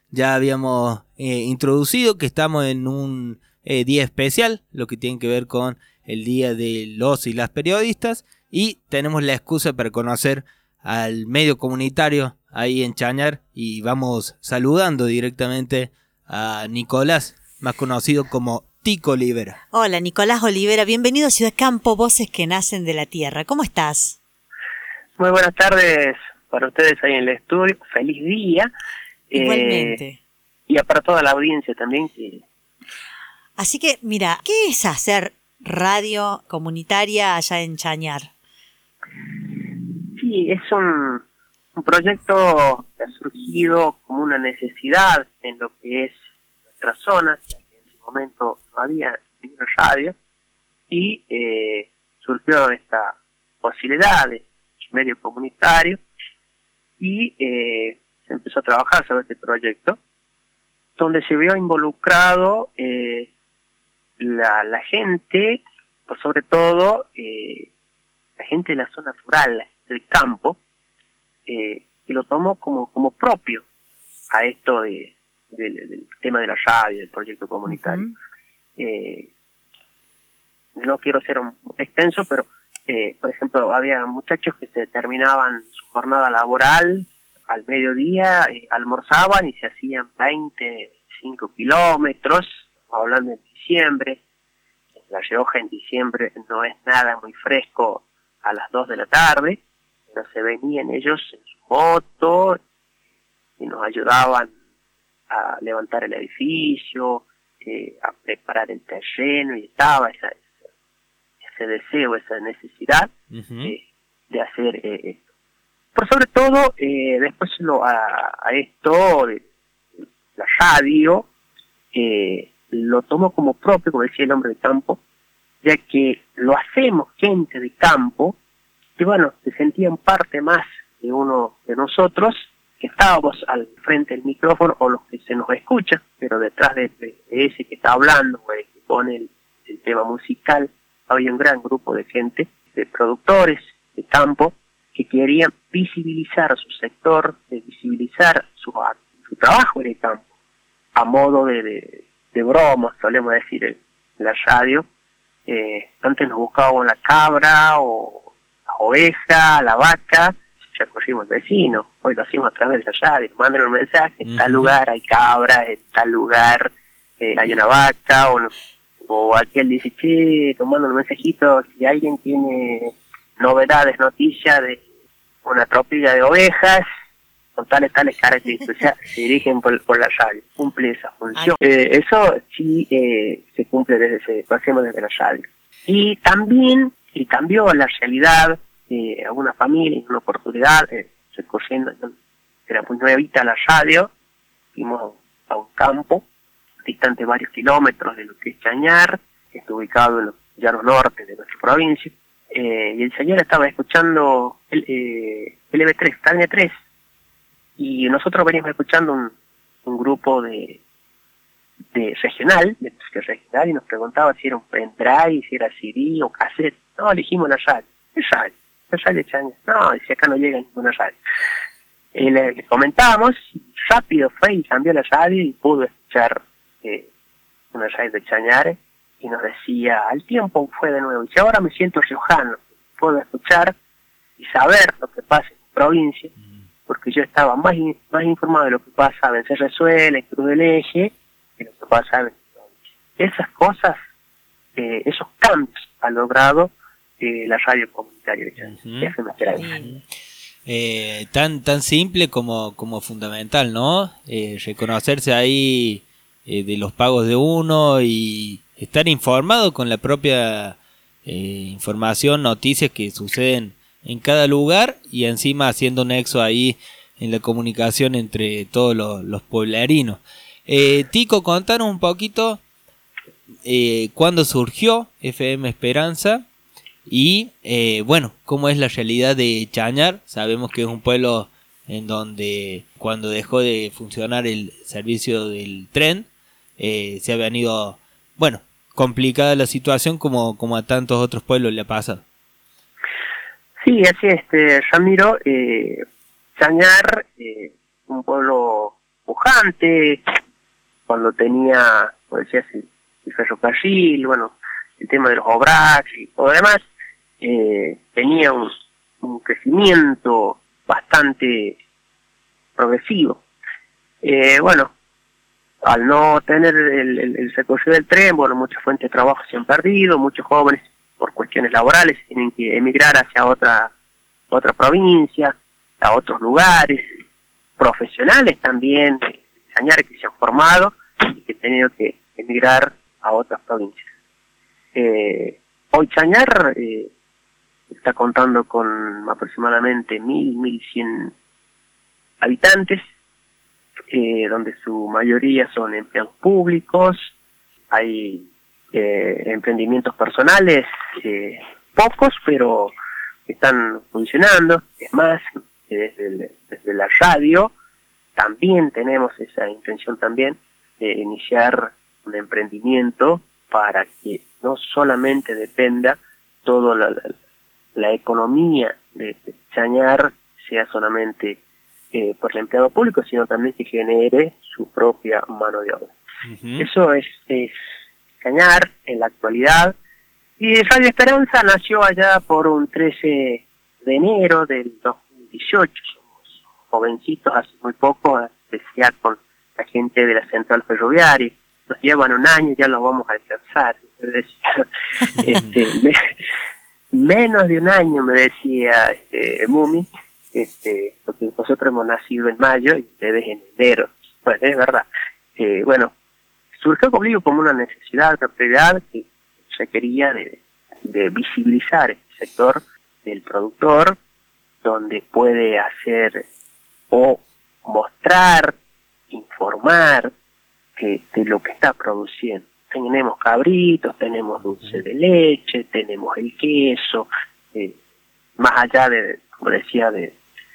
ya habíamos introducido que estamos en un día especial, lo que tiene que ver con el Día de los y las periodistas, y tenemos la excusa para conocer al medio comunitario ahí en Chañar, y vamos saludando directamente a Nicolás, más conocido como Tico Olivera. Hola, Nicolás Olivera, bienvenido a Ciudad Campo, voces que nacen de la tierra. ¿Cómo estás? Muy buenas tardes para ustedes ahí en el estudio, feliz día. Igualmente. Y para toda la audiencia también. Así que, mira, ¿qué es hacer radio comunitaria allá en Chañar? Sí, es un proyecto que ha surgido como una necesidad en lo que es nuestra zona, ya que en ese momento no había ninguna radio, y surgió esta posibilidad de medio comunitario, y se empezó a trabajar sobre este proyecto, donde se vio involucrado la gente, por sobre todo la gente de la zona rural, del campo, que lo tomó como propio a esto del tema de la radio, del proyecto comunitario. No quiero ser extenso, pero por ejemplo, había muchachos que se terminaban su jornada laboral al mediodía, almorzaban y se hacían 25 kilómetros, hablando en diciembre. La Rioja en diciembre no es nada muy fresco a las 2 de la tarde, pero se venían ellos en su moto y nos ayudaban a levantar el edificio, a preparar el terreno, y estaba ese deseo, esa necesidad de hacer esto. Por sobre todo, después a esto, la radio, lo tomo como propio, como decía el hombre de campo, ya que lo hacemos gente de campo, que bueno, se sentían parte más de uno de nosotros, que estábamos al frente del micrófono, o los que se nos escucha, pero detrás de ese que está hablando, o el que pone el tema musical, había un gran grupo de gente, de productores de campo, que querían visibilizar su sector, visibilizar su trabajo en el campo, a modo de broma, solemos decir en la radio. Antes nos buscábamos la cabra, o la oveja, la vaca, ya corrimos el vecino. Hoy lo hacemos a través de la radio, mandan un mensaje: en tal lugar hay cabra, en tal lugar hay una vaca, o aquel dice: che, tomando un mensajito, si alguien tiene novedades, noticias de una tropilla de ovejas con tales características, o sea, se dirigen por la radio, cumple esa función. Eso sí se cumple lo hacemos desde la radio. Y también cambió la realidad de algunas familias, una oportunidad, recorriendo, era muy nuevita la radio, fuimos a un campo distante varios kilómetros de lo que es Chañar, que está ubicado en los llanos norte de nuestra provincia, y el señor estaba escuchando el LB3, Cadena 3, y nosotros veníamos escuchando un grupo de regional, de música regional, y nos preguntaba si era un pendrive, si era CD o cassette. No, elegimos la radio. ¿Qué radio? La radio de Chañar. No, si acá no llega ninguna radio. Le comentábamos, rápido fue y cambió la radio y pudo escuchar una radio de Chañar, y nos decía: al tiempo fue de nuevo, y si ahora me siento riojano, puedo escuchar y saber lo que pasa en mi provincia, porque yo estaba más informado de lo que pasaba en Cerrezuela, en Cruz del Eje, que lo que pasaba en mi provincia. Esas cosas, esos cambios ha logrado la radio comunitaria de Chañar. Tan simple como fundamental, ¿no? Reconocerse ahí de los pagos de uno y estar informado con la propia información, noticias que suceden en cada lugar, y encima haciendo nexo ahí en la comunicación entre todos los pueblerinos. Tico, contanos un poquito cuándo surgió FM Esperanza y bueno, cómo es la realidad de Chañar. Sabemos que es un pueblo en donde cuando dejó de funcionar el servicio del tren se ha venido, bueno, complicada la situación como a tantos otros pueblos le ha pasado. Sí, así es, Ramiro. Chañar, un pueblo pujante, cuando tenía, como decías, el ferrocarril, bueno, el tema de los obrax y todo lo demás, tenía un crecimiento bastante progresivo. Bueno, al no tener el recorrido del tren, bueno, muchas fuentes de trabajo se han perdido, muchos jóvenes por cuestiones laborales tienen que emigrar hacia otra provincia, a otros lugares, profesionales también, Chañar, que se han formado y que han tenido que emigrar a otras provincias. Hoy Chañar está contando con aproximadamente 1.100 habitantes, donde su mayoría son empleados públicos, hay emprendimientos personales, pocos, pero están funcionando. Es más, desde la radio también tenemos esa intención también de iniciar un emprendimiento para que no solamente dependa toda la economía de Chañar sea solamente por el empleado público, sino también que genere su propia mano de obra. Uh-huh. Eso es Chañar en la actualidad. Y Radio Esperanza nació allá por un 13 de enero del 2018. Somos jovencitos, hace muy poco, especial con la gente de la central ferroviaria. Nos llevan un año, ya lo vamos a alcanzar. Menos de un año, me decía Mumi, porque nosotros hemos nacido en mayo y ustedes en enero. Pues es verdad. Bueno, surgió conmigo como una necesidad, una prioridad que se quería de visibilizar este sector del productor, donde puede hacer o mostrar, informar de lo que está produciendo. Tenemos cabritos, tenemos dulce de leche, tenemos el queso, más allá de, como decía, de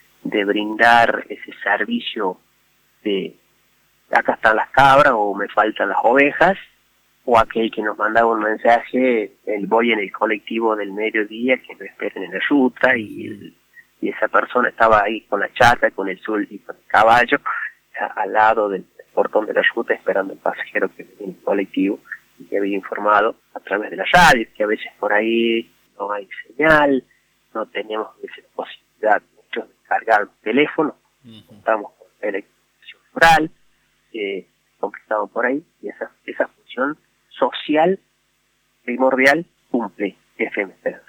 brindar ese servicio de acá están las cabras o me faltan las ovejas, o aquel que nos mandaba un mensaje, voy en el colectivo del mediodía que me esperen en la ruta y esa persona estaba ahí con la chata, con el sul y con el caballo al lado del portón de la ruta esperando el pasajero que venía en el colectivo y que había informado a través de la radio, que a veces por ahí no hay señal, no tenemos esa posibilidad muchos de cargar el teléfono, estamos con electrificación rural, complicado por ahí, y esa función social primordial cumple FM Esperanza.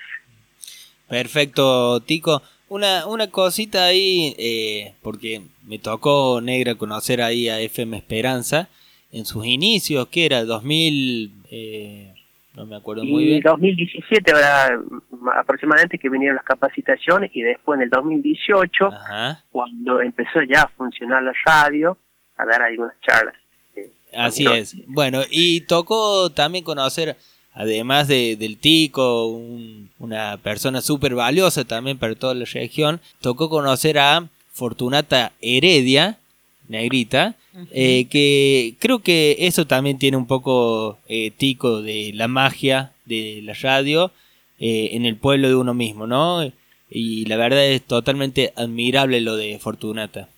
Perfecto, Tico. Una cosita ahí, porque me tocó, Negra, conocer ahí a FM Esperanza en sus inicios, que era 2000, no me acuerdo muy bien. 2017 aproximadamente que vinieron las capacitaciones, y después en el 2018, ajá, cuando empezó ya a funcionar la radio, a dar algunas charlas. Así es. Bueno, y tocó también conocer, además del Tico, una persona súper valiosa también para toda la región, tocó conocer a Fortunata Heredia, Negrita, uh-huh, que creo que eso también tiene un poco, Tico, de la magia de la radio en el pueblo de uno mismo, ¿no? Y la verdad es totalmente admirable lo de Fortunata.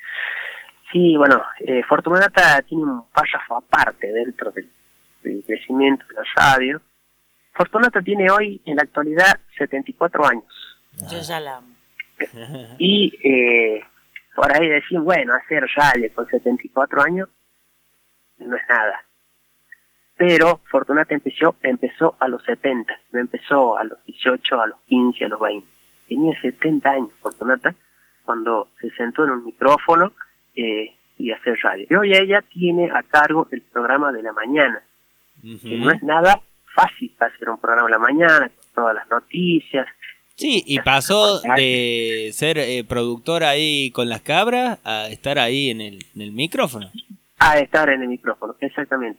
Sí, bueno, Fortunata tiene un párrafo aparte dentro del crecimiento de la radio. Fortunata tiene hoy, en la actualidad, 74 años. Yo ya la amo. Y por ahí decir, bueno, hacer radio con 74 años no es nada. Pero Fortunata empezó a los 70, no empezó a los 18, a los 15, a los 20. Tenía 70 años Fortunata cuando se sentó en un micrófono y hacer radio. Y hoy ella tiene a cargo el programa de la mañana, uh-huh, que no es nada fácil hacer un programa de la mañana con todas las noticias. Sí, y pasó de ser productor ahí con las cabras a estar ahí en el micrófono. A estar en el micrófono, exactamente.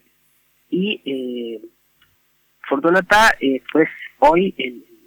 Y Fortunata, pues hoy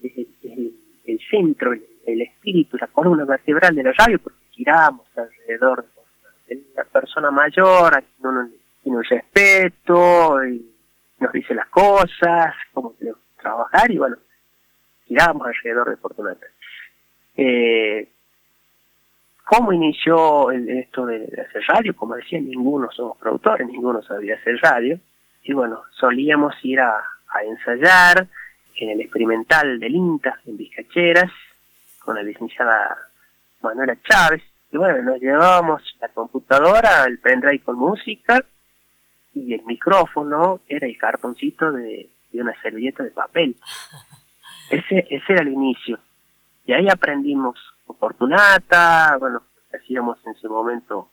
el centro, el espíritu, la columna vertebral de la radio, porque giramos alrededor de la persona mayor, a quien uno tiene un respeto, y nos dice las cosas, cómo tenemos que trabajar, y bueno, giramos alrededor de Fortunata. ¿Cómo inició esto de hacer radio? Como decía, ninguno somos productores, ninguno sabía hacer radio. Y bueno, solíamos ir a ensayar en el experimental del INTA, en Vizcacheras, con la licenciada Manuela Chávez. Y bueno, nos llevábamos la computadora, el pendrive con música, y el micrófono era el cartoncito de una servilleta de papel. Ese era el inicio. Y ahí aprendimos Fortunata, bueno, hacíamos en ese momento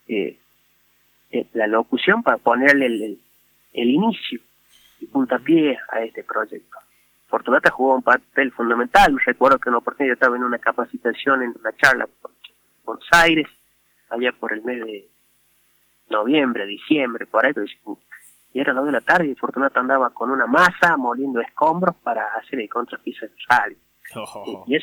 la locución para ponerle el inicio y puntapié a este proyecto. Fortunata jugó un papel fundamental. Recuerdo que en una oportunidad yo estaba en una capacitación, en una charla por Buenos Aires, allá por el mes de noviembre, diciembre, por ahí, y era 2 de la tarde y Fortunata andaba con una masa moliendo escombros para hacer el contrapiso del radio. Y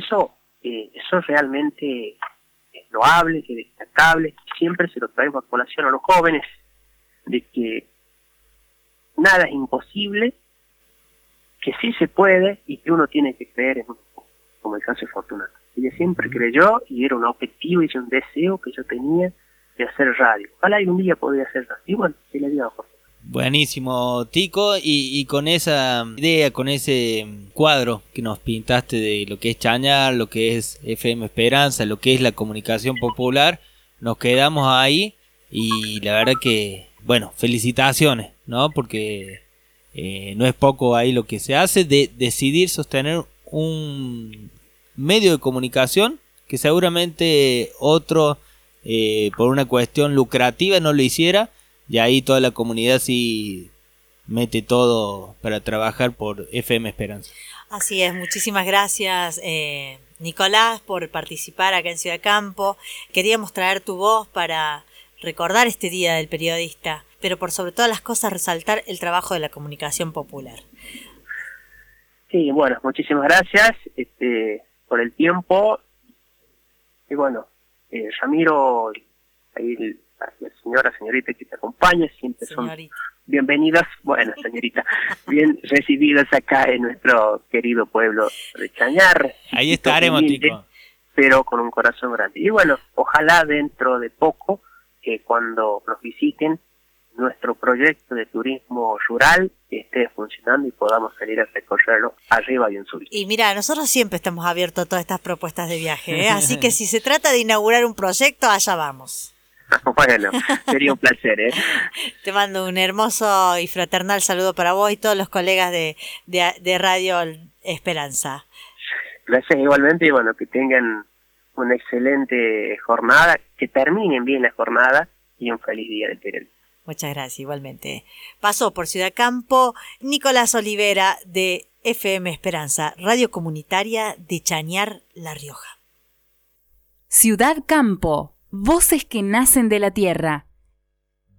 eso realmente es loable, es destacable. Siempre se lo traigo a colación a los jóvenes, de que nada es imposible, que sí se puede y que uno tiene que creer en uno, como el caso de Fortunata. Ella siempre creyó y era un objetivo y un deseo que yo tenía de hacer radio. Ojalá algún día podría hacer radio. Y bueno, se le dio a Fortunata. Buenísimo, Tico, y con esa idea, con ese cuadro que nos pintaste de lo que es Chañar, lo que es FM Esperanza, lo que es la comunicación popular, nos quedamos ahí y la verdad que, bueno, felicitaciones, ¿no? Porque no es poco ahí lo que se hace de decidir sostener un medio de comunicación que seguramente otro, por una cuestión lucrativa, no lo hiciera. Y ahí toda la comunidad sí mete todo para trabajar por FM Esperanza. Así es, muchísimas gracias Nicolás por participar acá en Ciudad Campo. Queríamos traer tu voz para recordar este Día del Periodista, pero por sobre todas las cosas resaltar el trabajo de la comunicación popular. Sí, bueno, muchísimas gracias por el tiempo. Y bueno, Ramiro, ahí la señorita que te acompaña, siempre señorita. Son bienvenidas, bueno, señorita, bien recibidas acá en nuestro querido pueblo de Chañar. Ahí estaremos, humilde, Tico. Pero con un corazón grande. Y bueno, ojalá dentro de poco, cuando nos visiten, nuestro proyecto de turismo rural esté funcionando y podamos salir a recorrerlo arriba y en sur. Y mira, nosotros siempre estamos abiertos a todas estas propuestas de viaje, así que si se trata de inaugurar un proyecto, allá vamos. Bueno, sería un placer, Te mando un hermoso y fraternal saludo para vos y todos los colegas de Radio Esperanza. Gracias igualmente y bueno, que tengan una excelente jornada, que terminen bien la jornada y un feliz día del periodismo. Muchas gracias, igualmente. Pasó por Ciudad Campo Nicolás Olivera de FM Esperanza, radio comunitaria de Chañar, La Rioja. Ciudad Campo. Voces que nacen de la tierra.